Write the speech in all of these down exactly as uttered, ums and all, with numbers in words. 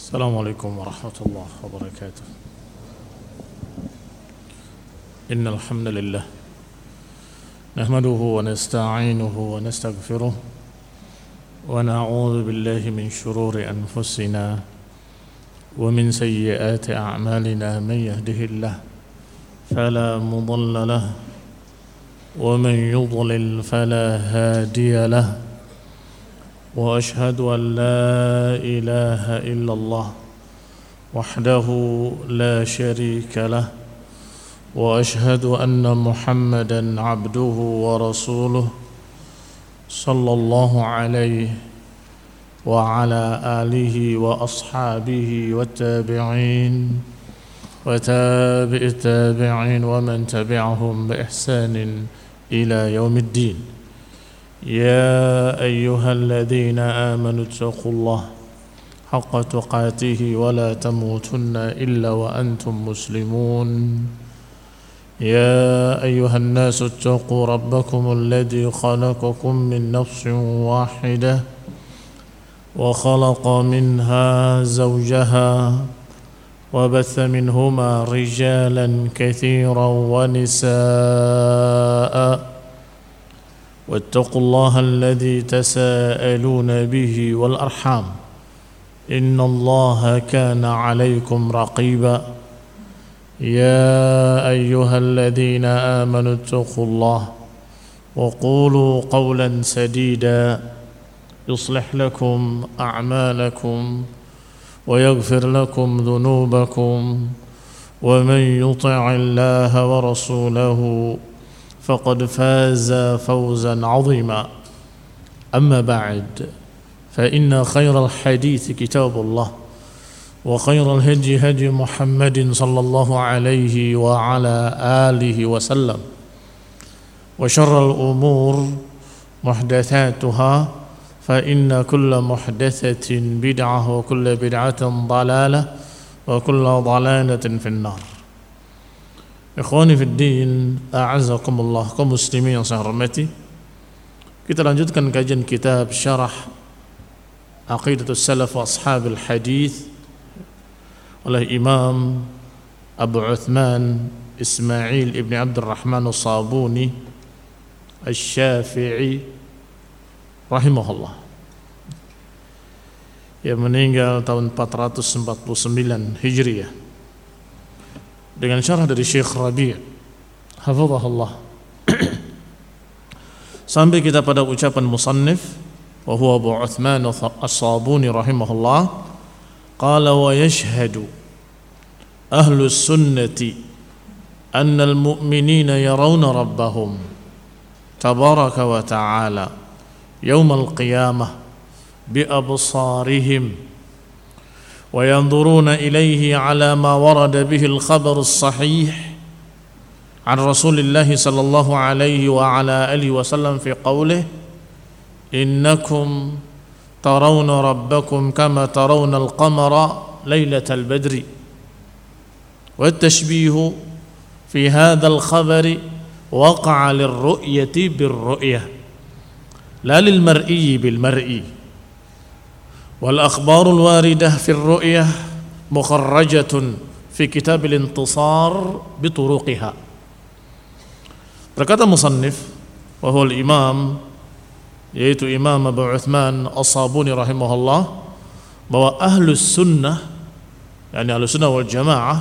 السلام عليكم ورحمة الله وبركاته. إن الحمد لله نحمده ونستعينه ونستغفره ونعوذ بالله من شرور أنفسنا ومن سيئات أعمالنا. من يهده الله فلا مضل له ومن يضلل فلا هادي له، وأشهد أن لا إله إلا الله وحده لا شريك له، وأشهد أن محمدا عبده ورسوله صلى الله عليه وعلى آله وأصحابه والتابعين وتابع التابعين ومن تبعهم بإحسان إلى يوم الدين. يا أيها الذين آمنوا اتقوا الله حق تقاته ولا تموتن إلا وأنتم مسلمون. يا أيها الناس اتقوا ربكم الذي خلقكم من نفس واحدة وخلق منها زوجها وبث منهما رجالا كثيرا ونساء، واتقوا الله الذي تساءلون به والأرحام إن الله كان عليكم رقيبا. يا أيها الذين آمنوا اتقوا الله وقولوا قولا سديدا يصلح لكم أعمالكم ويغفر لكم ذنوبكم، ومن يطع الله ورسوله فقد فاز فوزا عظيما. أما بعد، فإن خير الحديث كتاب الله، وخير الهدي هدي محمد صلى الله عليه وعلى آله وسلم، وشر الأمور محدثاتها، فإن كل محدثة بدعة وكل بدعة ضلالة وكل ضلالة في النار. Ikhwani fid din, a'azzakumullah, kaum muslimin yang saya hormati. Kita lanjutkan kajian kitab Syarah Aqidatus Salaf wa Ashabil Hadith oleh Imam Abu Uthman Ismail ibn Abdurrahman As-Sabuni Asy-Syafi'i rahimahullah, yang meninggal tahun empat ratus empat puluh sembilan Hijriah, dengan syarah dari Syekh Rabi' hafizahullah. Sampai kita pada ucapan musannif, wa huwa Abu Uthman As-Sabuni rahimahullah, qala wa yashhadu ahlus sunnati anna al-mu'minina yarawna rabbahum tabaraka wa ta'ala yawm al-qiyamah bi absarihim وينظرون إليه على ما ورد به الخبر الصحيح عن رسول الله صلى الله عليه وعلى آله وسلم في قوله إنكم ترون ربكم كما ترون القمر ليلة البدر. والتشبيه في هذا الخبر وقع للرؤية بالرؤية لا للمرئي بالمرئي، والأخبار الواردة في الرؤية مخرجة في كتاب الانتصار بطرقها. Berkata musannif, wa huwa al-imam, yaitu Imam Abu Uthman As-Sabuni rahimahullah, bahwa ahlus sunnah, yakni ahlus sunnah wal jamaah,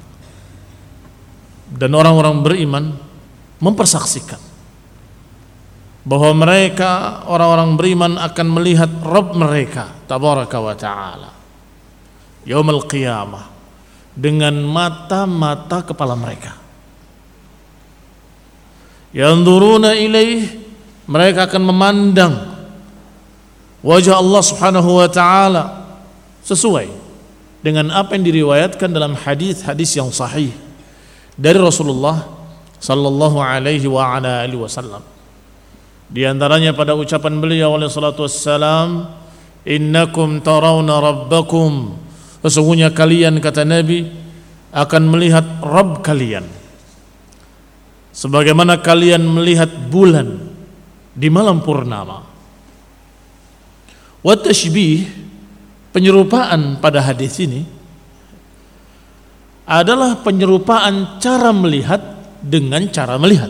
dan orang-orang beriman mempersaksikan bahwa mereka orang-orang beriman akan melihat Rabb mereka tabaraka wa ta'ala yaumul qiyamah dengan mata-mata kepala mereka. Yanzuruna ilaih, mereka akan memandang wajah Allah subhanahu wa ta'ala sesuai dengan apa yang diriwayatkan dalam hadis-hadis yang sahih dari Rasulullah sallallahu alaihi wa ala alihi wasallam. Di antaranya pada ucapan beliau alaihi salatu wassalam, innakum tarawna rabbakum, sesungguhnya kalian, kata Nabi, akan melihat Rabb kalian sebagaimana kalian melihat bulan di malam purnama. Wa tashbih penyerupaan pada hadis ini adalah penyerupaan cara melihat dengan cara melihat.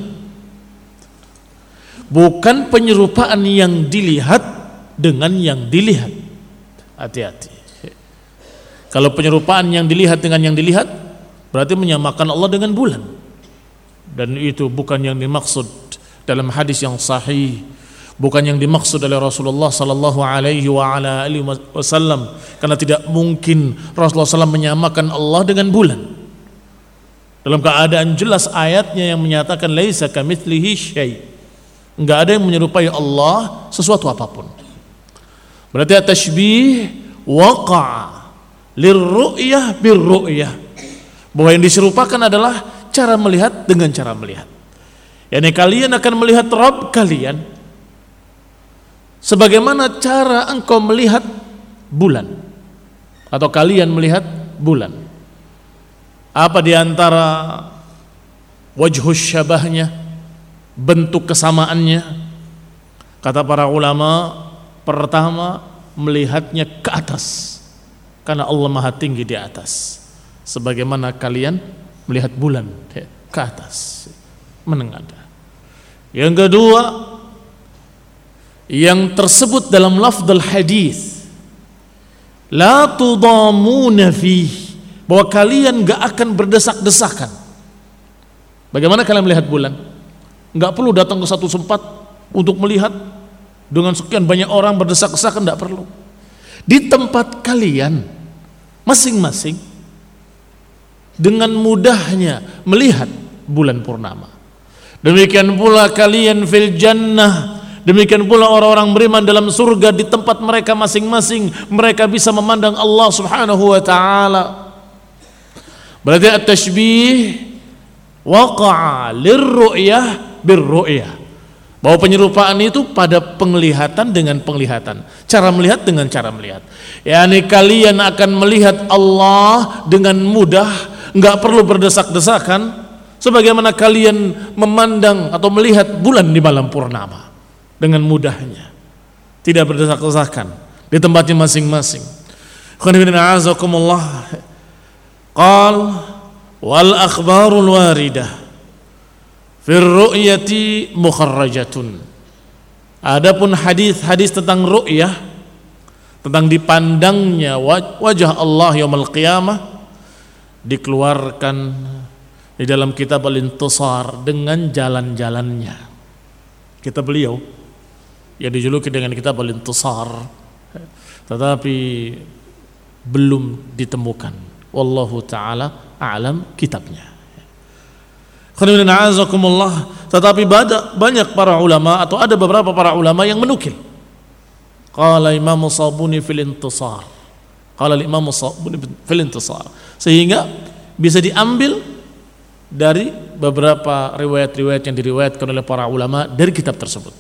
Bukan penyerupaan yang dilihat dengan yang dilihat. Hati-hati. Kalau penyerupaan yang dilihat dengan yang dilihat, berarti menyamakan Allah dengan bulan. Dan itu bukan yang dimaksud dalam hadis yang sahih, bukan yang dimaksud oleh Rasulullah sallallahu alaihi wa ala alihi wasallam, karena tidak mungkin Rasulullah sallallahu alaihi wasallam menyamakan Allah dengan bulan. Dalam keadaan jelas ayatnya yang menyatakan laisa kamitslihi syai'. Enggak ada yang menyerupai Allah sesuatu apapun. Berarti at-tashbih waqa'a lirru'yah birru'yah. Bahwa yang diserupakan adalah cara melihat dengan cara melihat. Yani kalian akan melihat Rabb kalian sebagaimana cara engkau melihat bulan, atau kalian melihat bulan. Apa diantara wajhus syabahnya, bentuk kesamaannya? Kata para ulama, pertama melihatnya ke atas, karena Allah Maha tinggi di atas, sebagaimana kalian melihat bulan ke atas, menengadah. Yang kedua, yang tersebut dalam lafdzul hadis, la tudamuna fihi, bahwa kalian gak akan berdesak-desakan. Bagaimana kalian melihat bulan? Gak perlu datang ke satu tempat untuk melihat dengan sekian banyak orang berdesak-desakan, gak perlu. Di tempat kalian masing-masing dengan mudahnya melihat bulan purnama. Demikian pula kalian fil jannah, demikian pula orang-orang beriman dalam surga, di tempat mereka masing-masing mereka bisa memandang Allah Subhanahu wa taala. Berarti at-tashbih waqa'a lirru'yah birru'yah, bahwa penyerupaan itu pada penglihatan dengan penglihatan, cara melihat dengan cara melihat. Yani kalian akan melihat Allah dengan mudah, enggak perlu berdesak-desakan, sebagaimana kalian memandang atau melihat bulan di malam purnama dengan mudahnya, tidak berdesak-desakan di tempatnya masing-masing. Qal wal akhbarul waridah fir ru'yati mukharrajatun. Adapun hadis-hadis tentang ru'yah, tentang dipandangnya wajah Allah yaumul qiyamah, dikeluarkan di dalam kitab Al-Intisar dengan jalan-jalannya. Kitab beliau yang dijuluki dengan kitab Al-Intisar, tetapi belum ditemukan. Wallahu ta'ala a'lam kitabnya. Tetapi banyak para ulama, atau ada beberapa para ulama yang menukil. Qala Imam Sabuni fil Intisar, qala Imam Sabuni fil Intisar, sehingga bisa diambil dari beberapa riwayat-riwayat yang diriwayatkan oleh para ulama dari kitab tersebut.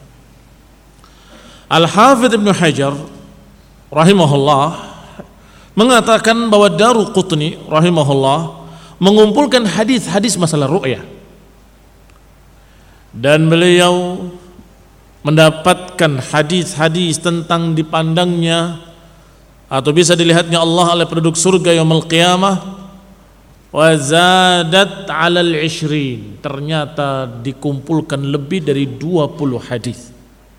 Al-Hafidz Ibnu Hajar rahimahullah mengatakan bahwa Daruqutni rahimahullah mengumpulkan hadis-hadis masalah ru'yah, dan beliau mendapatkan hadis-hadis tentang dipandangnya atau bisa dilihatnya Allah oleh penduduk surga yaumul qiyamah, wa zadat 'alal ishrin, ternyata dikumpulkan lebih dari dua puluh hadis.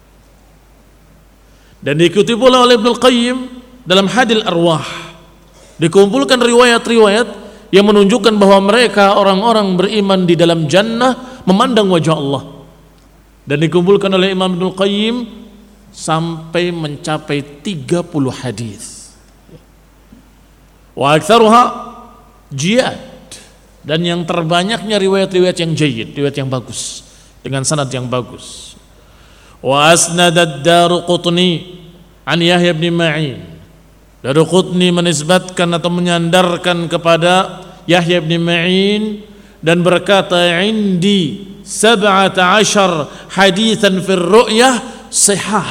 Dan diikuti pula oleh Ibnu Qayyim dalam Hadil Arwah, dikumpulkan riwayat-riwayat yang menunjukkan bahwa mereka orang-orang beriman di dalam jannah memandang wajah Allah, dan dikumpulkan oleh Imam Ibnu Qayyim sampai mencapai tiga puluh hadis. Wa aktsaruha jiyad, dan yang terbanyaknya riwayat-riwayat yang jayyid, riwayat yang bagus dengan sanad yang bagus. Wa asnadad Daruqutni an Yahya bin Ma'in, Daruqutni menisbatkan atau menyandarkan kepada Yahya bin Ma'in dan berkata, indi sab'ata ashar hadithan fir ru'yah sihah,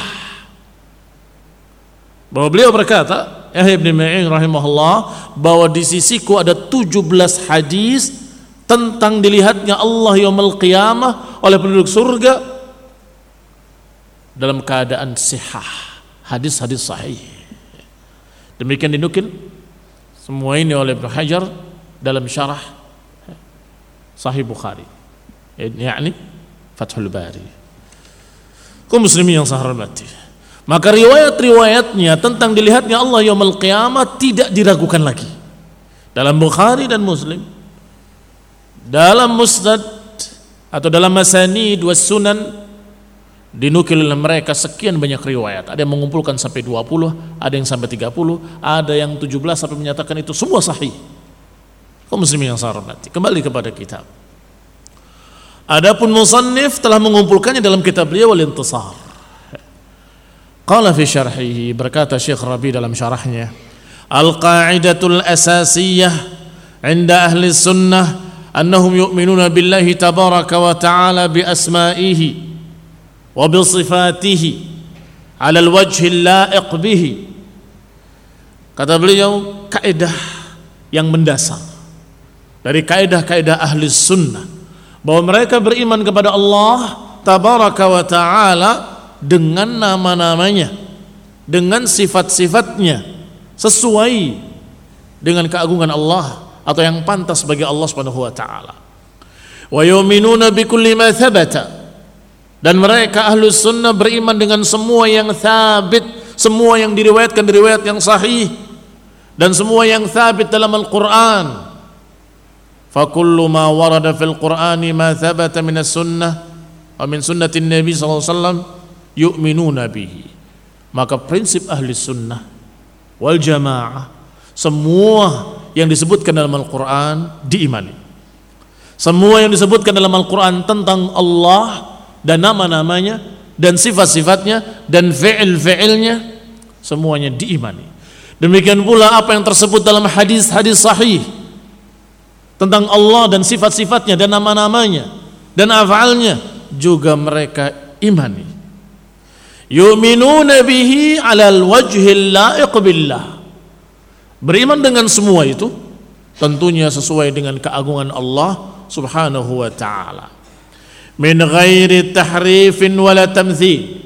bahwa beliau berkata, Yahya bin Ma'in rahimahullah, bahwa di sisiku ada tujuh belas hadis tentang dilihatnya Allah yaumul qiyamah oleh penduduk surga dalam keadaan sihah, hadis-hadis sahih. Demikian dinukil semua ini oleh Ibnu Hajar dalam syarah Sahih Bukhari, yakni Fathul Bari. Kaum muslimin yang saya hormati, maka riwayat-riwayatnya tentang dilihatnya Allah yaumul qiyamah tidak diragukan lagi. Dalam Bukhari dan Muslim, dalam Musnad atau dalam Masanid was Sunan, dinukil oleh mereka sekian banyak riwayat. Ada yang mengumpulkan sampai dua puluh, ada yang sampai tiga puluh, ada yang tujuh belas sampai menyatakan itu semua sahih. Kaum muslimin yang saya hormati, kembali kepada kitab. Adapun musannif telah mengumpulkannya dalam kitab beliau Al-Intisar. Qala fi syarhihi, berkata Syekh Rabi dalam syarahnya, al-qa'idatul asasiyah 'inda ahli sunnah annahum yu'minuna billahi tabaraka wa ta'ala bi asma'ihi wa bi sifatihi 'ala al-wajhi al-la'iq bihi. Kata beliau, kaidah yang mendasar dari kaidah-kaidah ahli sunnah bahwa mereka beriman kepada Allah tabaraka wa ta'ala dengan nama-namanya, dengan sifat-sifatnya, sesuai dengan keagungan Allah atau yang pantas bagi Allah Subhanahu wa taala. Wa yu'minuna bikulli ma thabata, dan mereka ahlus sunnah beriman dengan semua yang thabit, semua yang diriwayatkan dari riwayat yang sahih, dan semua yang thabit dalam Al-Qur'an. Fa kullu ma warada fil Qur'ani ma thabata min as-sunnah wa min sunnatin Nabi sallallahu alaihi wasallam yu'minuna bihi. Maka prinsip ahli sunnah wal jamaah, semua yang disebutkan dalam Al-Quran diimani. Semua yang disebutkan dalam Al-Quran tentang Allah dan nama-namanya dan sifat-sifatnya dan fi'il-fi'ilnya, semuanya diimani. Demikian pula apa yang tersebut dalam hadis-hadis sahih tentang Allah dan sifat-sifatnya dan nama-namanya dan af'alnya juga mereka imani. Yu'minuna bihi 'alal wajhil la'iq billah. Beriman dengan semua itu tentunya sesuai dengan keagungan Allah Subhanahu wa ta'ala. Min ghairi tahrifin wala tamthil,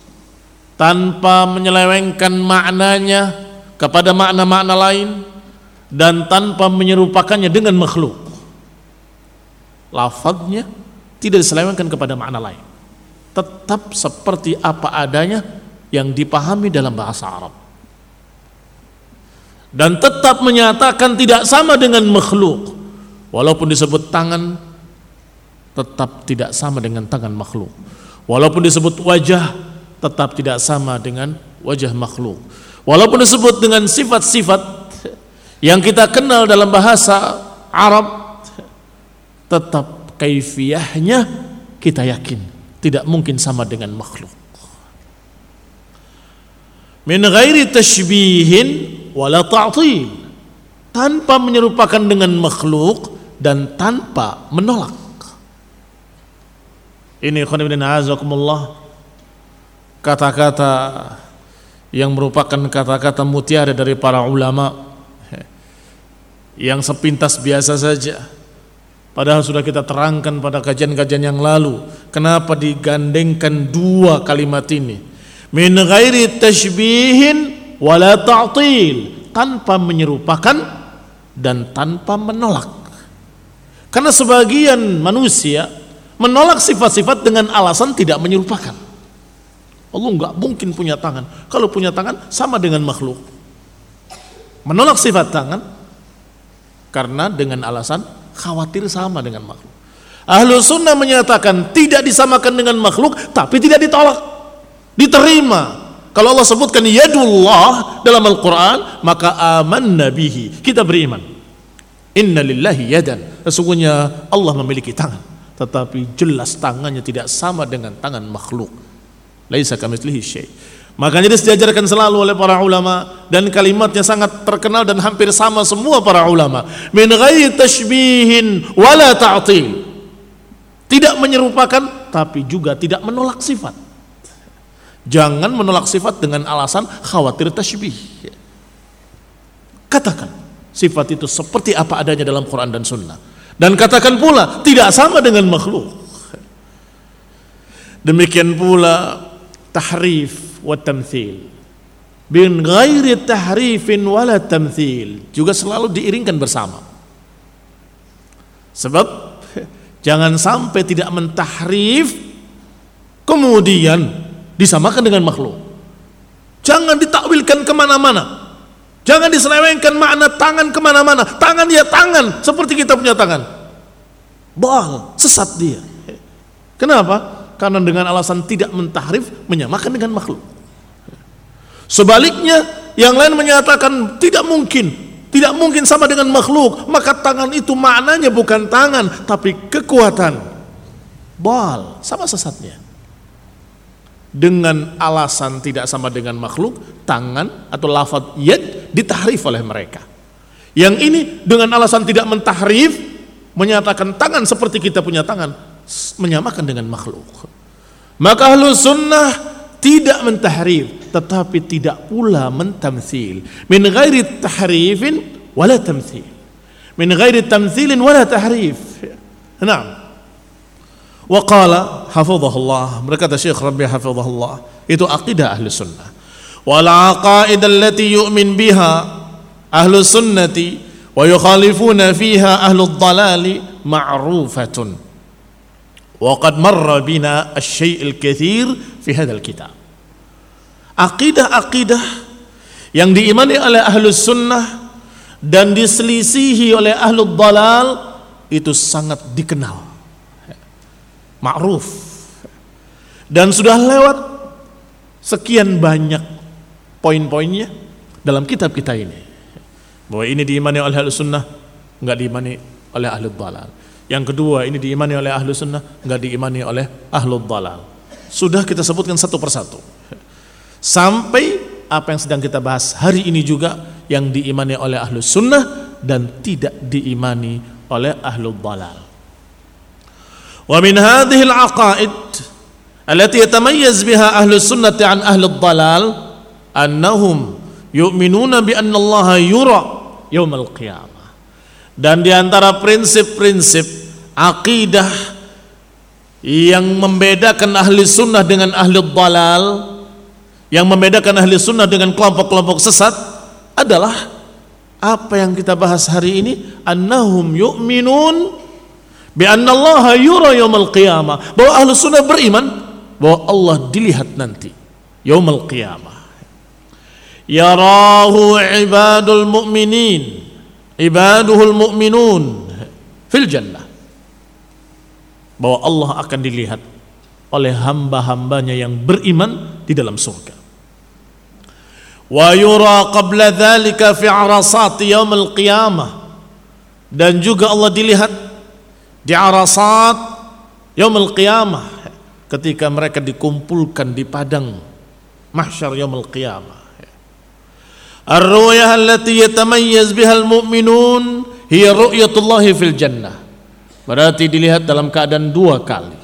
tanpa menyelewengkan maknanya kepada makna-makna lain dan tanpa menyerupakannya dengan makhluk. Lafaznya tidak diselewengkan kepada makna lain, tetap seperti apa adanya yang dipahami dalam bahasa Arab, dan tetap menyatakan tidak sama dengan makhluk. Walaupun disebut tangan, tetap tidak sama dengan tangan makhluk. Walaupun disebut wajah, tetap tidak sama dengan wajah makhluk. Walaupun disebut dengan sifat-sifat yang kita kenal dalam bahasa Arab, tetap kaifiyahnya kita yakin tidak mungkin sama dengan makhluk. Min ghairi tashbihin wala ta'til, tanpa menyerupakan dengan makhluk dan tanpa menolak. Ini khonibin azakumullah, kata-kata yang merupakan kata-kata mutiara dari para ulama, yang sepintas biasa saja, padahal sudah kita terangkan pada kajian-kajian yang lalu. Kenapa digandengkan dua kalimat ini? Min ghairi tashbihin wala ta'til, tanpa menyerupakan dan tanpa menolak. Karena sebagian manusia menolak sifat-sifat dengan alasan tidak menyerupakan. Allah enggak mungkin punya tangan, kalau punya tangan sama dengan makhluk. Menolak sifat tangan karena dengan alasan khawatir sama dengan makhluk. Ahlu sunnah menyatakan tidak disamakan dengan makhluk, tapi tidak ditolak, diterima. Kalau Allah sebutkan yadullah dalam Al-Quran, maka amanna bihi, kita beriman. Inna lillahi yadan, sesungguhnya Allah memiliki tangan, tetapi jelas tangannya tidak sama dengan tangan makhluk. Laisa kamitslihi syai'. Makanya dia diajarkan selalu oleh para ulama, dan kalimatnya sangat terkenal dan hampir sama semua para ulama. Min ghairi tashbihin wala ta'til, tidak menyerupakan tapi juga tidak menolak sifat. Jangan menolak sifat dengan alasan khawatir tashbih. Katakan sifat itu seperti apa adanya dalam Quran dan Sunnah, dan katakan pula tidak sama dengan makhluk. Demikian pula tahrif wa tamthil, bin ghairi tahrifin wala tamthil, juga selalu diiringkan bersama. Sebab jangan sampai tidak mentahrif kemudian disamakan dengan makhluk. Jangan ditakwilkan kemana-mana, jangan diselewengkan makna tangan kemana-mana. Tangan ya tangan, seperti kita punya tangan. Bal, sesat dia. Kenapa? Karena dengan alasan tidak mentahrif menyamakan dengan makhluk. Sebaliknya yang lain menyatakan tidak mungkin, tidak mungkin sama dengan makhluk, maka tangan itu maknanya bukan tangan tapi kekuatan. Bal, sama sesatnya. Dengan alasan tidak sama dengan makhluk, tangan atau lafaz yad ditahrif oleh mereka. Yang ini dengan alasan tidak mentahrif, menyatakan tangan seperti kita punya tangan, menyamakan dengan makhluk. Maka Ahlus Sunnah tidak mentahrif, tetapi tidak pula mentamthil. Min ghairi tahrifin wala tamthil. Min ghairi tamthilin wala tahrif. Naam. Wa qala hafizahullah, berkata Syekh Rabi hafizahullah, itu aqidah Ahlus Sunnah. Wal aqaid allati yu'min biha Ahlus Sunnati wa yukhalifuna fiha Ahlud Dhalali ma'rufatun. Wa qad marra bina asy-syai' al-katsir fi hadzal kitab. Aqidah-aqidah yang diimani oleh Ahlus Sunnah dan diselisihi oleh Ahlud Dhalal itu sangat dikenal, ma'ruf, dan sudah lewat sekian banyak poin-poinnya dalam kitab kita ini, bahwa ini diimani oleh Ahlus Sunnah, enggak diimani oleh Ahlud Dhalal. Yang kedua, ini diimani oleh Ahlus Sunnah, enggak diimani oleh Ahlud Dhalal. Sudah kita sebutkan satu persatu sampai apa yang sedang kita bahas hari ini juga, yang diimani oleh Ahlus Sunnah dan tidak diimani oleh Ahlud Dhalal. Wa min hadhihi al-aqaid allati yatamayyiz biha Ahlus Sunnah an Ahlud Dhalal annahum yu'minuna bi anna Allah yura yaumil qiyamah. Dan di antara prinsip-prinsip akidah yang membedakan ahli sunnah dengan ahli dhalal, yang membedakan ahli sunnah dengan kelompok-kelompok sesat adalah apa yang kita bahas hari ini, annahum yu'minun bi anna Allah yura yaumil qiyamah, bahwa ahli sunnah beriman bahwa Allah dilihat nanti yaumil qiyamah. Yarahu ibadul mu'minin, ibaduhul mu'minun fil jannah, bahwa Allah akan dilihat oleh hamba-hambanya yang beriman di dalam surga. Wa yura qabla dhalika fi arasati yaumil qiyamah, dan juga Allah dilihat di arasat yaumil qiyamah, ketika mereka dikumpulkan di padang mahsyar yaumil qiyamah. Ar-ru'yah allati yatamayyiz bihal mu'minun hiya ru'yatullahi fil jannah, berarti dilihat dalam keadaan dua kali.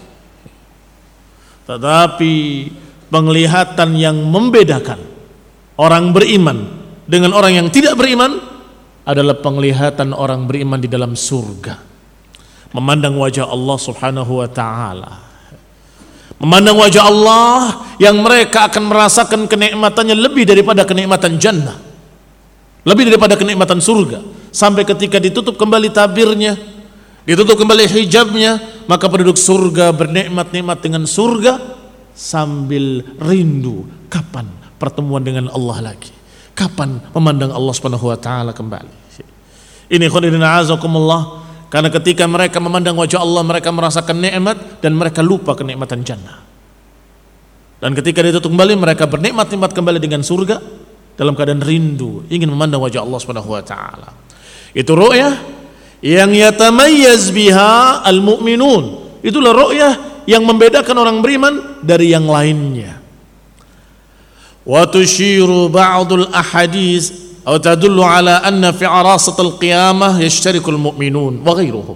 Tetapi penglihatan yang membedakan orang beriman dengan orang yang tidak beriman adalah penglihatan orang beriman di dalam surga, memandang wajah Allah subhanahu wa ta'ala, memandang wajah Allah yang mereka akan merasakan kenikmatannya lebih daripada kenikmatan jannah, lebih daripada kenikmatan surga, sampai ketika ditutup kembali tabirnya, ditutup kembali hijabnya, maka penduduk surga bernikmat-nikmat dengan surga sambil rindu kapan pertemuan dengan Allah lagi, kapan memandang Allah Subhanahu wa taala kembali. Ini khairin azakumullah, karena ketika mereka memandang wajah Allah mereka merasakan nikmat dan mereka lupa kenikmatan jannah. Dan ketika ditutup kembali mereka bernikmat-nikmat kembali dengan surga dalam keadaan rindu ingin memandang wajah Allah Subhanahu wa taala. Itu ru'yah yang yatamayyaz biha al-mu'minun. Itulah ru'yah yang membedakan orang beriman dari yang lainnya. Wa tushiru ba'dul ahadits atau tadullu ala anna fi arasatil qiyamah yashtarikul mu'minun wa ghairuhum.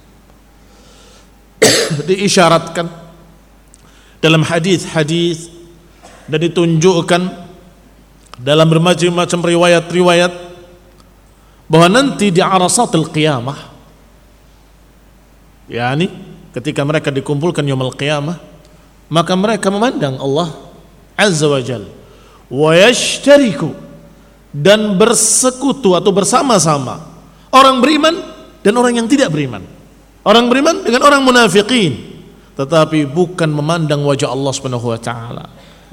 Diisyaratkan dalam hadis-hadis dan ditunjukkan dalam bermacam-macam riwayat-riwayat bahwa nanti di arasatil qiyamah, yakni ketika mereka dikumpulkan yaumul qiyamah, maka mereka memandang Allah azza wa jalla wa yashtariku, dan bersekutu atau bersama-sama orang beriman dan orang yang tidak beriman. Orang beriman dengan orang munafikin, tetapi bukan memandang wajah Allah Subhanahu wa taala.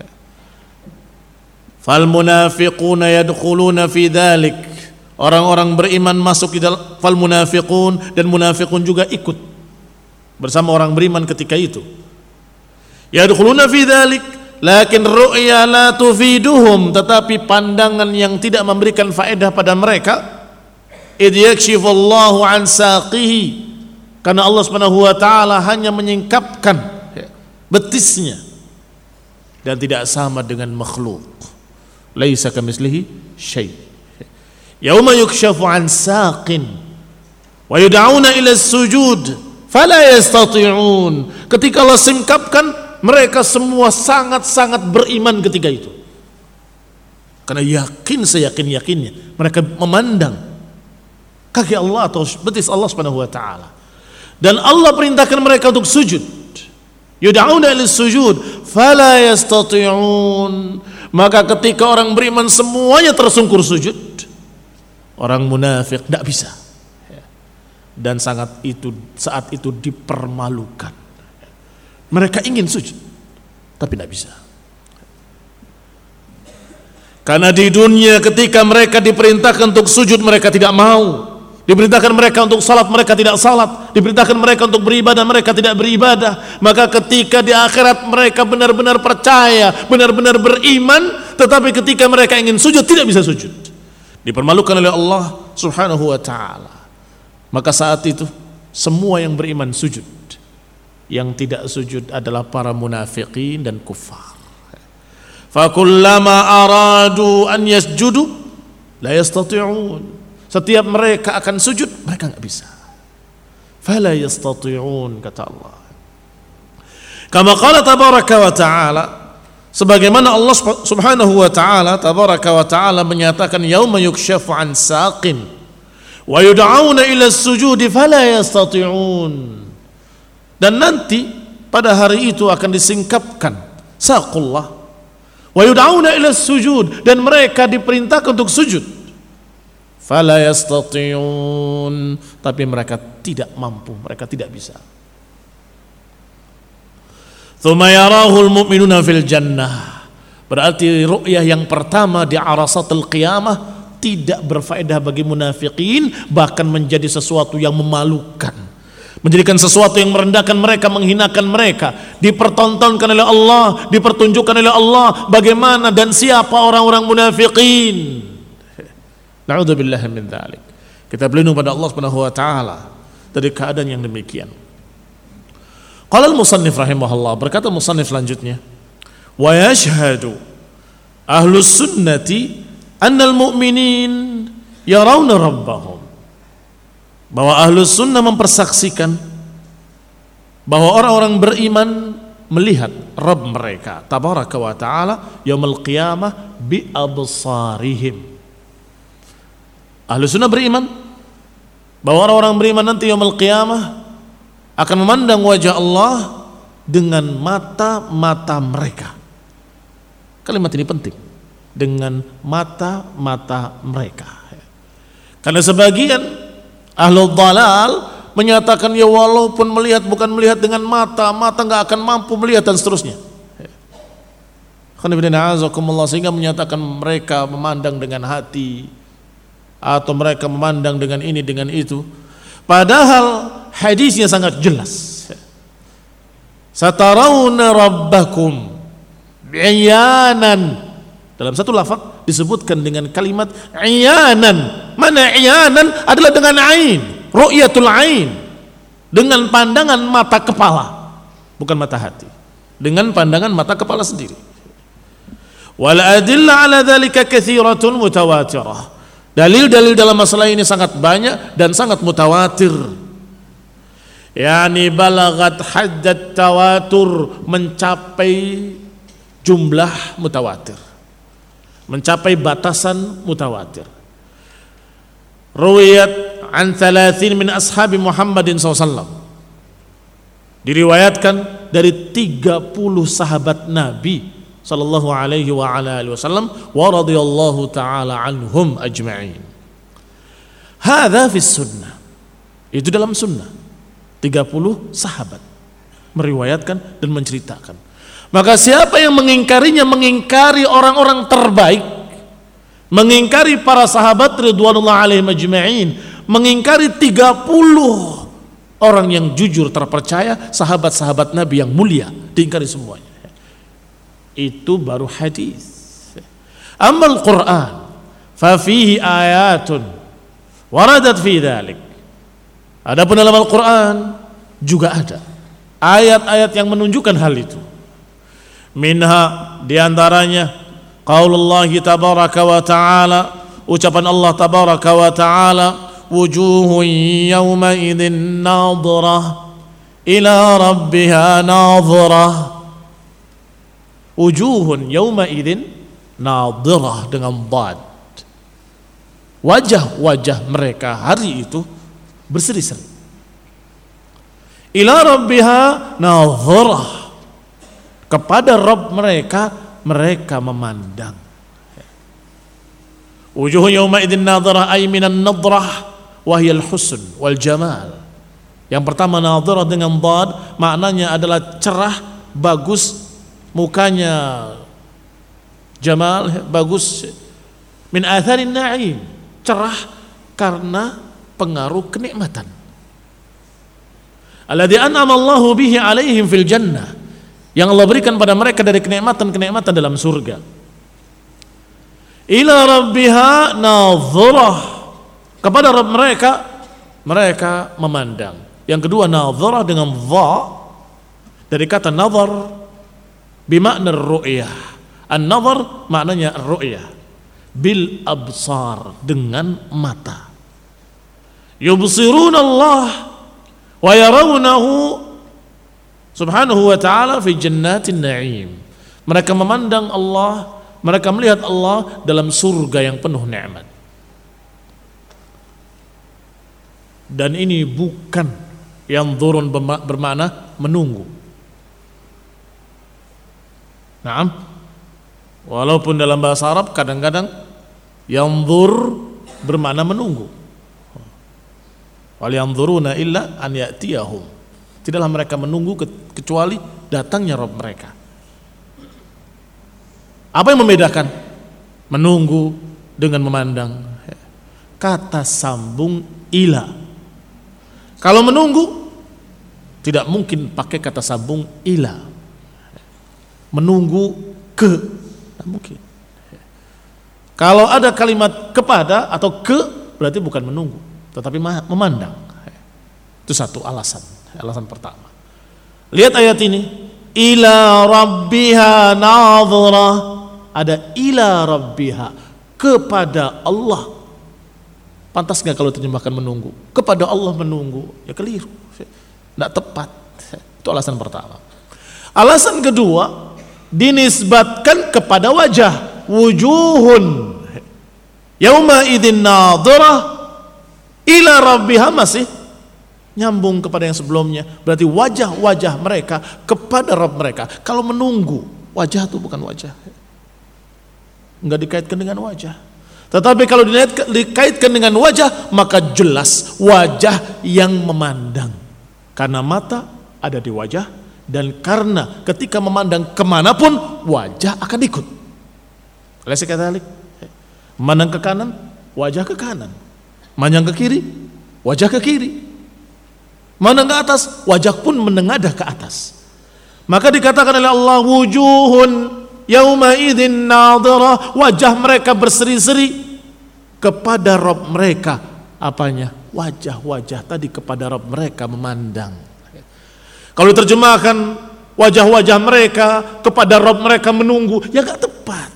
Fal munafiquna yadkhuluna fi dzalik. Orang-orang beriman masuk di dalam fal munafiqun, dan munafiqun juga ikut bersama orang beriman ketika itu. Yadkhuluna fi dzalik, lakin ru'ya la tufiduhum, tetapi pandangan yang tidak memberikan faedah pada mereka. Idh yakshifullahu an saqihi, karena Allah Subhanahu wa taala hanya menyingkapkan betisnya dan tidak sama dengan makhluk. Laisa kamitslihi syai'. Yauma yukshafu an saqin wa yud'auna ila sujud fala yastati'un. Ketika Allah singkapkan, mereka semua sangat-sangat beriman ketika itu. Karena yakin seyakin-yakinnya mereka memandang kaki Allah atau betis Allah Subhanahu wa taala. Dan Allah perintahkan mereka untuk sujud. Yud'auna ila sujud fala yastati'un. Maka ketika orang beriman semuanya tersungkur sujud, orang munafik tidak bisa, dan sangat itu saat itu dipermalukan. Mereka ingin sujud tapi tidak bisa, karena di dunia ketika mereka diperintahkan untuk sujud mereka tidak mau, diperintahkan mereka untuk salat mereka tidak salat, diperintahkan mereka untuk beribadah mereka tidak beribadah. Maka ketika di akhirat mereka benar-benar percaya, benar-benar beriman, tetapi ketika mereka ingin sujud tidak bisa sujud, dipermalukan oleh Allah Subhanahu wa taala. Maka saat itu semua yang beriman sujud, yang tidak sujud adalah para munafiqin dan kuffar. Fakullama aradu an yasjudu la yastati'un. Setiap mereka akan sujud, mereka enggak bisa. Fala yastati'un, kata Allah. Kama qala tabaraka wa ta'ala, sebagaimana Allah Subhanahu wa taala tabaraka wa taala menyatakan yauma yukshafu an saqin wa yud'auna ila sujudi fala yastati'un. Dan nanti pada hari itu akan disingkapkan saqullah wa yud'auna ila sujud, dan mereka diperintahkan untuk sujud. Fala yastati'un, tapi mereka tidak mampu, mereka tidak bisa. Tsumma yarahul mu'minuna fil jannah. Berarti ru'yah yang pertama di arasatul qiyamah tidak berfaedah bagi munafikin, bahkan menjadi sesuatu yang memalukan, menjadikan sesuatu yang merendahkan mereka, menghinakan mereka. Dipertontonkan oleh Allah, dipertunjukkan oleh Allah bagaimana dan siapa orang-orang munafikin. Na'udzubillahi min dzalik. Kita berlindung pada Allah Subhanahu wa taala dari keadaan yang demikian. Qala al-musannif rahimahullah, berkata musannif selanjutnya, wa yashhadu ahlus sunnati annal mu'minin yarawna rabbahum. Bahwa ahlus sunnah mempersaksikan bahwa orang-orang beriman melihat Rabb mereka tabaraka wa ta'ala yaumul qiyamah bi absarihim. Ahlu sunnah beriman bahwa orang-orang beriman nanti yaumul qiyamah akan memandang wajah Allah dengan mata-mata mereka. Kalimat ini penting, dengan mata-mata mereka. Karena sebagian ahlu dhalal menyatakan ya walaupun melihat bukan melihat dengan mata, mata enggak akan mampu melihat dan seterusnya. Sehingga menyatakan mereka memandang dengan hati, atau mereka memandang dengan ini dengan itu, padahal hadisnya sangat jelas. Satarawna rabbakum bi'yanan. Dalam satu lafaz disebutkan dengan kalimat iyanan. Mana iyanan adalah dengan ain, ru'yatul ain, dengan pandangan mata kepala, bukan mata hati, dengan pandangan mata kepala sendiri. Wal adilla ala dzalika katsiratun mutawatirah. Dalil-dalil dalam masalah ini sangat banyak dan sangat mutawatir. Yani balagat haddat tawatur, mencapai jumlah mutawatir, mencapai batasan mutawatir. Ruwiyat an thalathin min ashabi Muhammadin sallallahu alaihi wasallam. Diriwayatkan dari tiga puluh sahabat Nabi sallallahu alaihi wa ala alihi wasallam wa radhiyallahu taala anhum ajma'in. Hadza fi sunnah. Itu dalam sunnah. tiga puluh sahabat meriwayatkan dan menceritakan. Maka siapa yang mengingkarinya, mengingkari orang-orang terbaik, mengingkari para sahabat ridwanullah alaihim ajma'in, mengingkari tiga puluh orang yang jujur terpercaya, sahabat-sahabat Nabi yang mulia, diingkari semuanya. Itu baru hadis. Amal Quran fa fihi ayatun waradat fi dzalik. Adapun dalam Al-Quran juga ada ayat-ayat yang menunjukkan hal itu. Minha, diantaranya qaulullah tabaraka wa ta'ala, ucapan Allah tabaraka wa ta'ala, wujuhun yawma idzin nadhirah ila rabbiha nadhirah. Wujuhun yawma idzin nadhirah dengan dhad. Wajah-wajah mereka hari itu berseri-seri. Ila rabbiha nadhirah, kepada Rabb mereka mereka memandang. Wujuhun yawma idzin nadhirah ay minan nadrah wa hiya al-husn wal jamal. Yang pertama nadhirah dengan dhad maknanya adalah cerah, bagus mukanya, jamal, bagus, min atharin na'im, cerah karena pengaruh kenikmatan. Alladzi an'ama Allahu bihi 'alaihim fil jannah, yang Allah berikan pada mereka dari kenikmatan-kenikmatan dalam surga. Ila rabbiha nadhirah, kepada Rabb mereka mereka memandang. Yang kedua nadhirah dengan dha, dari kata nazar bimakna ru'yah. An-nazar maknanya ru'yah bil absar, dengan mata. Yubsiruna Allah wa yarawnahu subhanahu wa ta'ala fi jannatin na'im. Mereka memandang Allah, mereka melihat Allah dalam surga yang penuh nikmat. Dan ini bukan yang dzurun bermakna menunggu. Naam, walaupun dalam bahasa Arab kadang-kadang yanzur bermakna menunggu. Wal yanzuruna illa an ya'tiyahum, tidaklah mereka menunggu kecuali datangnya Rabb mereka. Apa yang membedakan menunggu dengan memandang? Kata sambung ila. Kalau menunggu tidak mungkin pakai kata sambung ila. Menunggu ke, tidak mungkin. Kalau ada kalimat kepada atau ke, berarti bukan menunggu, tetapi memandang. Itu satu alasan, alasan pertama. Lihat ayat ini, ila rabbiha nadhirah, ada ila rabbiha, kepada Allah. Pantas nggak kalau terjemahkan menunggu? Kepada Allah menunggu, ya keliru, tidak tepat. Itu alasan pertama. Alasan kedua, dinisbatkan kepada wajah, wujuhun yauma idzin nadhirah ila rabbiha, masih nyambung kepada yang sebelumnya, berarti wajah-wajah mereka kepada Rabb mereka. Kalau menunggu, wajah itu bukan wajah, enggak dikaitkan dengan wajah. Tetapi kalau dikaitkan dengan wajah, maka jelas wajah yang memandang, karena mata ada di wajah. Dan karena ketika memandang kemanapun, wajah akan ikut. Oleh sekali, memandang ke kanan, wajah ke kanan. Memandang ke kiri, wajah ke kiri. Memandang ke atas, wajah pun menengadah ke atas. Maka dikatakan oleh Allah, wujuhun yauma idzin nadhirah, wajah mereka berseri-seri kepada Rabb mereka. Apanya? Wajah-wajah tadi kepada Rabb mereka memandang. Kalau terjemahkan wajah-wajah mereka kepada Rabb mereka menunggu, ya gak tepat,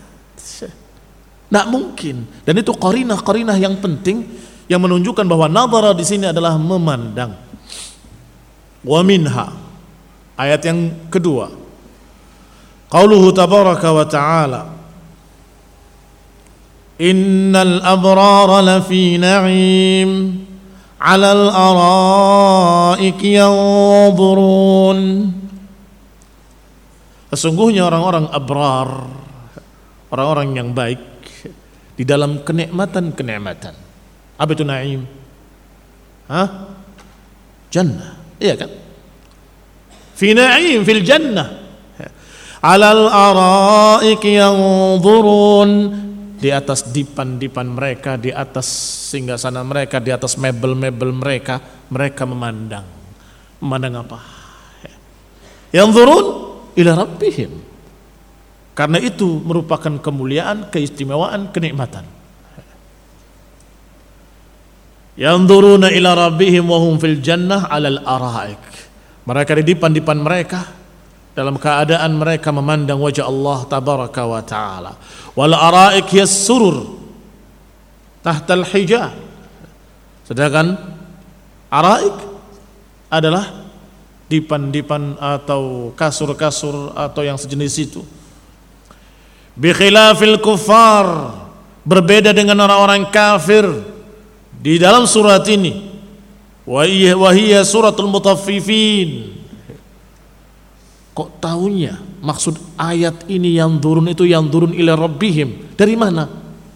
gak mungkin. Dan itu qarinah-qarinah yang penting yang menunjukkan bahwa nadhara di sini adalah memandang. Wa minha, ayat yang kedua, qauluhu tabaraka wa ta'ala, innal abrara lafi na'im alal araiki yanzurun. Sesungguhnya orang-orang abrar, orang-orang yang baik di dalam kenikmatan-kenikmatan. Apa itu naim? Hah? Jannah. Iya kan? Fi na'im fil jannah. Alal araik yanzurun, di atas dipan-dipan mereka, di atas singgasana mereka, di atas mebel-mebel mereka, mereka memandang. Memandang apa? Yanzurun ila rabbihim. Karena itu merupakan kemuliaan, keistimewaan, kenikmatan. Yanzuruna ila rabbihim wa hum fil jannah 'alal araik. Mereka di dipan-dipan mereka dalam keadaan mereka memandang wajah Allah tabaraka wa taala. Wal araik yas-surur tahta al-hijab. Sedangkan araik adalah dipan-dipan atau kasur-kasur atau yang sejenis itu. Bi khilafil kuffar, berbeda dengan orang-orang kafir. Di dalam surat ini, wa hiya suratul mutaffifin. Kok tahunya maksud ayat ini yang turun itu yang turun ila rabbihim? Dari mana?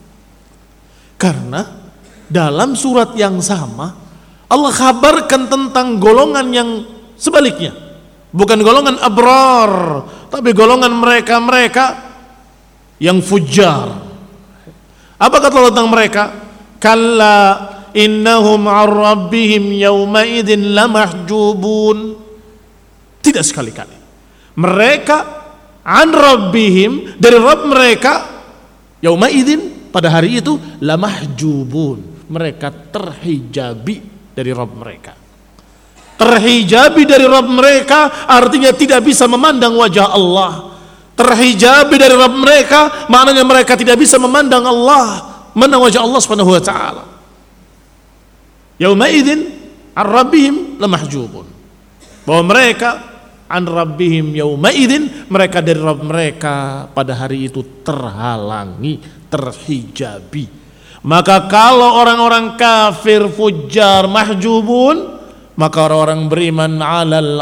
Karena dalam surat yang sama Allah kabarkan tentang golongan yang sebaliknya, bukan golongan abrar, tapi golongan mereka-mereka yang fujar. Apa kata Allah tentang mereka? Kalla innahum 'an rabbihim yawma idzin lamahjubun. Tidak sekali-kali. Mereka 'an rabbihim, dari Rabb mereka, yawma idzin, pada hari itu, lamahjubun. Mereka terhijabi dari Rabb mereka. Terhijabi dari Rabb mereka artinya tidak bisa memandang wajah Allah. Terhijabi dari Rabb mereka maknanya mereka tidak bisa memandang Allah, memandang wajah Allah Subhanahu wa taala. Yauma idzin 'an rabbihim lamahjubun. Bahwa mereka an rabbihim yauma idzin, mereka dari Rabb mereka pada hari itu terhalangi, terhijabi. Maka kalau orang-orang kafir fujar mahjubun, maka orang-orang beriman 'alal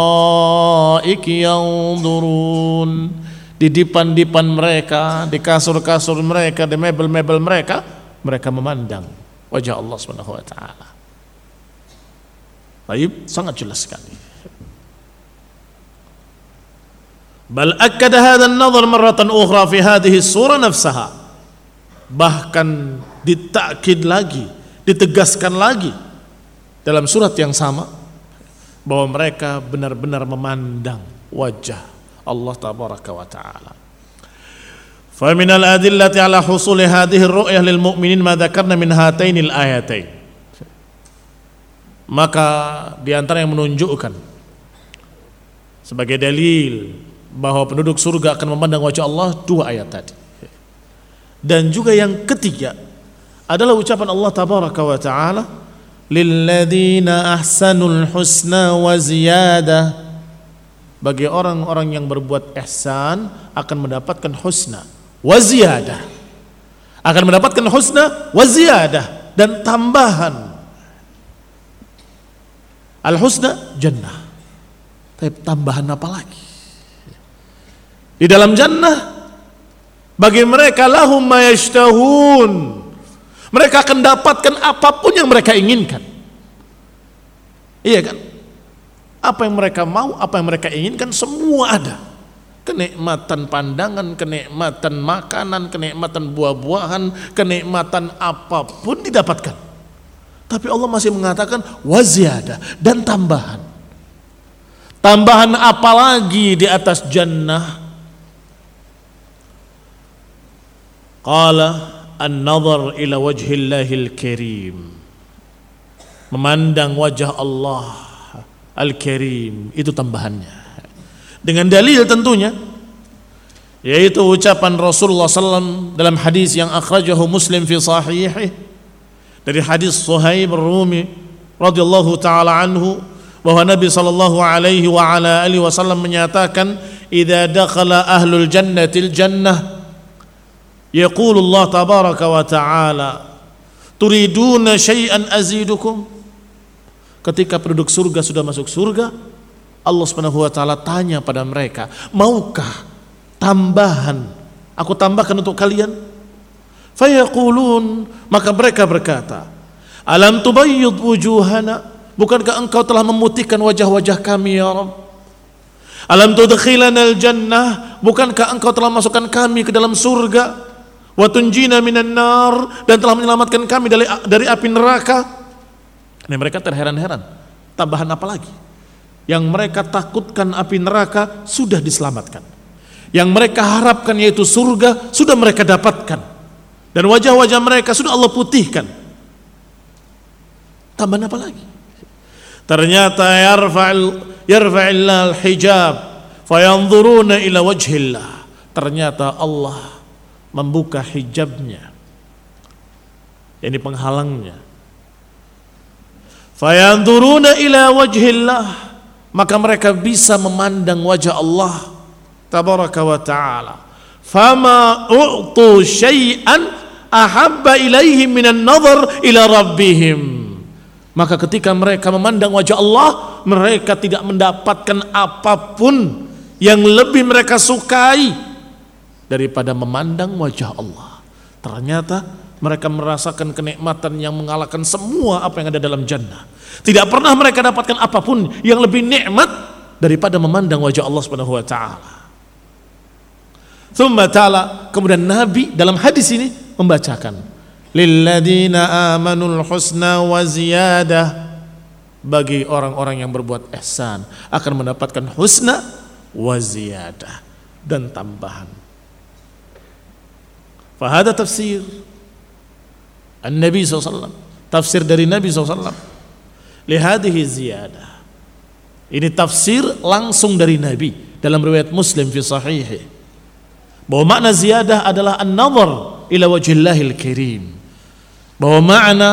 araik yanzurun, di dipan-dipan mereka, di kasur-kasur mereka, di mebel-mebel mereka, mereka memandang wajah Allah Subhanahu wa taala. Baik, sangat jelas sekali. Bal akkada hadha an-nazar marratan ukhra fi hadhihi as-surah nafsaha. Bahkan ditakkid lagi, ditegaskan lagi dalam surat yang sama bahwa mereka benar-benar memandang wajah Allah tabaraka wa taala. Fa min al-adillati ala husul hadhihi ar-ru'yah lil mu'minin ma dzakarna min hataini al-ayatain. Maka di antara yang menunjukkan sebagai dalil bahwa penduduk surga akan memandang wajah Allah dua ayat tadi. Dan juga yang ketiga adalah ucapan Allah tabaraka wa taala, lilladzina ahsanul husna wa ziyadah. Bagi orang-orang yang berbuat ihsan akan mendapatkan husna wa ziyadah. Akan mendapatkan husna wa ziyadah dan tambahan. Al-husna jannah. Tapi tambahan apa lagi? Di dalam jannah bagi mereka lahum ma yashtahun. Mereka akan dapatkan apapun yang mereka inginkan. Iya kan? Apa yang mereka mau, apa yang mereka inginkan, semua ada. Kenikmatan pandangan, kenikmatan makanan, kenikmatan buah-buahan, kenikmatan apapun didapatkan. Tapi Allah masih mengatakan waziyadah, dan tambahan. Tambahan apa lagi di atas jannah? Qala an-nazar ila wajhillahil karim. Memandang wajah Allah al-karim, itu tambahannya. Dengan dalil tentunya, yaitu ucapan Rasulullah sallallahu alaihi wasallam dalam hadis yang akhrajahu Muslim fi sahihih, dari hadis Suhaib ar-Rumi radhiyallahu taala anhu, bahwa Nabi sallallahu alaihi wa ala alihi wasallam menyatakan, idza dakhala ahlul jannatil jannah yaqulu Allah tabaraka wa taala, turiduna syai'an azidukum. Ketika penduduk surga sudah masuk surga, Allah Subhanahu wa taala tanya pada mereka, maukah tambahan aku tambahkan untuk kalian? Fayaqulun, maka mereka berkata, alam tubayyid wujuhana, bukankah engkau telah memutihkan wajah-wajah kami ya Rabb? Alam tudkhilana al-jannah, bukankah engkau telah masukkan kami ke dalam surga? Wa tunjina minan nar, dan telah menyelamatkan kami dari dari api neraka. Ini mereka terheran-heran, tambahan apa lagi? Yang mereka takutkan api neraka sudah diselamatkan. Yang mereka harapkan yaitu surga sudah mereka dapatkan. Dan wajah-wajah mereka sudah Allah putihkan. Tambahan apa lagi? Ternyata yarfa'il yarfa'illah al-hijab fayanzuruna ila wajhillah. Ternyata Allah membuka hijabnya, ini penghalangnya. Fayanzuruna ila wajhillah, maka mereka bisa memandang wajah Allah tabaraka wa ta'ala. Fama u'tu syai'an ahabba ilaihim minan nazar ila rabbihim. Maka ketika mereka memandang wajah Allah, mereka tidak mendapatkan apapun yang lebih mereka sukai daripada memandang wajah Allah. Ternyata mereka merasakan kenikmatan yang mengalahkan semua apa yang ada dalam jannah. Tidak pernah mereka dapatkan apapun yang lebih nikmat daripada memandang wajah Allah Subhanahu wa taala. Tsumma ta'ala, kemudian Nabi dalam hadis ini membacakan, lilladzina amanul husna wa ziyadah, bagi orang-orang yang berbuat ihsan akan mendapatkan husna wa ziyadah, dan tambahan. Fahada tafsir An-Nabi sallallahu alaihi wasallam, tafsir dari Nabi sallallahu alaihi wasallam lihadihi ziyadah. Ini tafsir langsung dari Nabi dalam riwayat Muslim fi sahihih, bahwa makna ziyadah adalah an-nazar ila wajhillahil karim, bahwa makna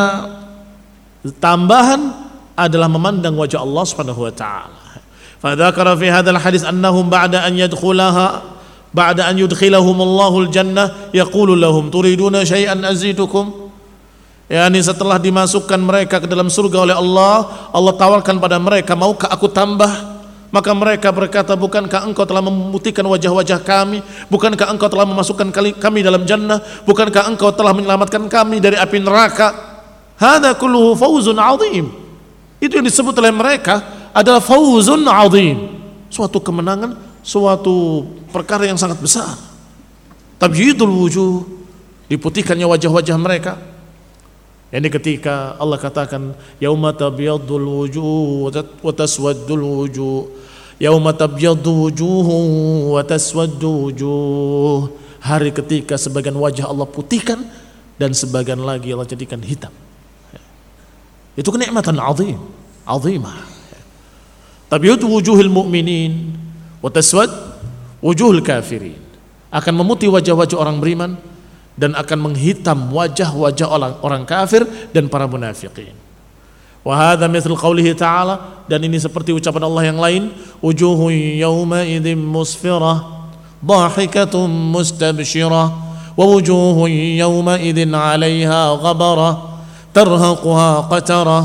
tambahan adalah memandang wajah Allah Subhanahu wa taala. Fa dzakara fi hadzal hadis annahum ba'da an yadkhulaha ba'da an yudkhilahumullahu al-jannah yaqulu lahum turiduna syai'an azidukum. Yani setelah dimasukkan mereka ke dalam surga oleh Allah, Allah tawarkan pada mereka, maukah aku tambah? Maka mereka berkata, bukankah engkau telah memutihkan wajah-wajah kami? Bukankah engkau telah memasukkan kami dalam jannah? Bukankah engkau telah menyelamatkan kami dari api neraka? Hadza kulluhu fawzun 'azim. Itu yang disebut oleh mereka adalah fawzun 'azim, suatu kemenangan, suatu perkara yang sangat besar. Tabyidul wujuh, diputihkannya wajah-wajah mereka. Yani ketika Allah katakan yauma tabyadul wujuh wa taswaddul wujuh, yauma tabyaddu wujuhun wa taswaddu wujuh, hari ketika sebagian wajah Allah putihkan dan sebagian lagi Allah jadikan hitam. Itu kenikmatan azim, azimah. Tabyaddu wujuhil mu'minin wa taswad wujuhul kafirin, akan memutih wajah-wajah orang beriman dan akan menghitam wajah-wajah orang, orang kafir dan para munafiqin. Wa hadza mithlu qoulihi ta'ala, dan ini seperti ucapan Allah yang lain, wujuhun yawma idzin musfirah dhahikatun mustabshirah wa wujuhun yawma idzin 'alaiha ghabarah tarhaquha qatarah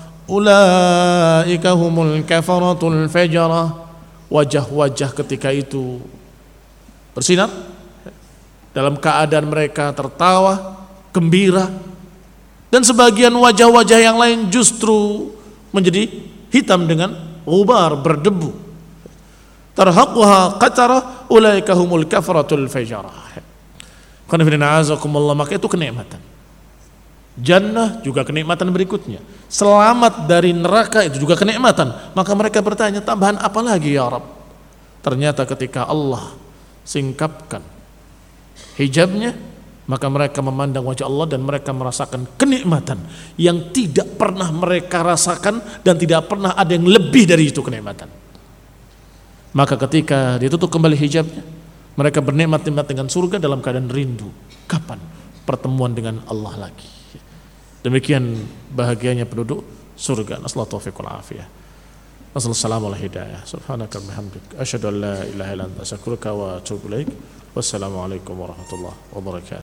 ulaika humul kafaratul fajarah. Wajah-wajah ketika itu bersinar dalam keadaan mereka tertawa, gembira, dan sebagian wajah-wajah yang lain justru menjadi hitam dengan ghubar, berdebu. Tarhaquha qatarah ulaika humul kafaratul fajarah. Maka itu kenikmatan. Jannah juga kenikmatan berikutnya. Selamat dari neraka itu juga kenikmatan. Maka mereka bertanya, tambahan apa lagi ya Rabb? Ternyata ketika Allah singkapkan hijabnya, maka mereka memandang wajah Allah dan mereka merasakan kenikmatan yang tidak pernah mereka rasakan dan tidak pernah ada yang lebih dari itu kenikmatan. Maka ketika ditutup kembali hijabnya, mereka bernikmat-nikmat dengan surga dalam keadaan rindu. Kapan pertemuan dengan Allah lagi? Demikian bahagianya penduduk surga. Nasallahu taufiq wal afiyah. Wassalamu ala hidayah. Subhanaka wa bihamdik, asyhadu an la ilaha illa anta, astaghfiruka wa atubu ilaik. Wassalamualaikum warahmatullahi wabarakatuh.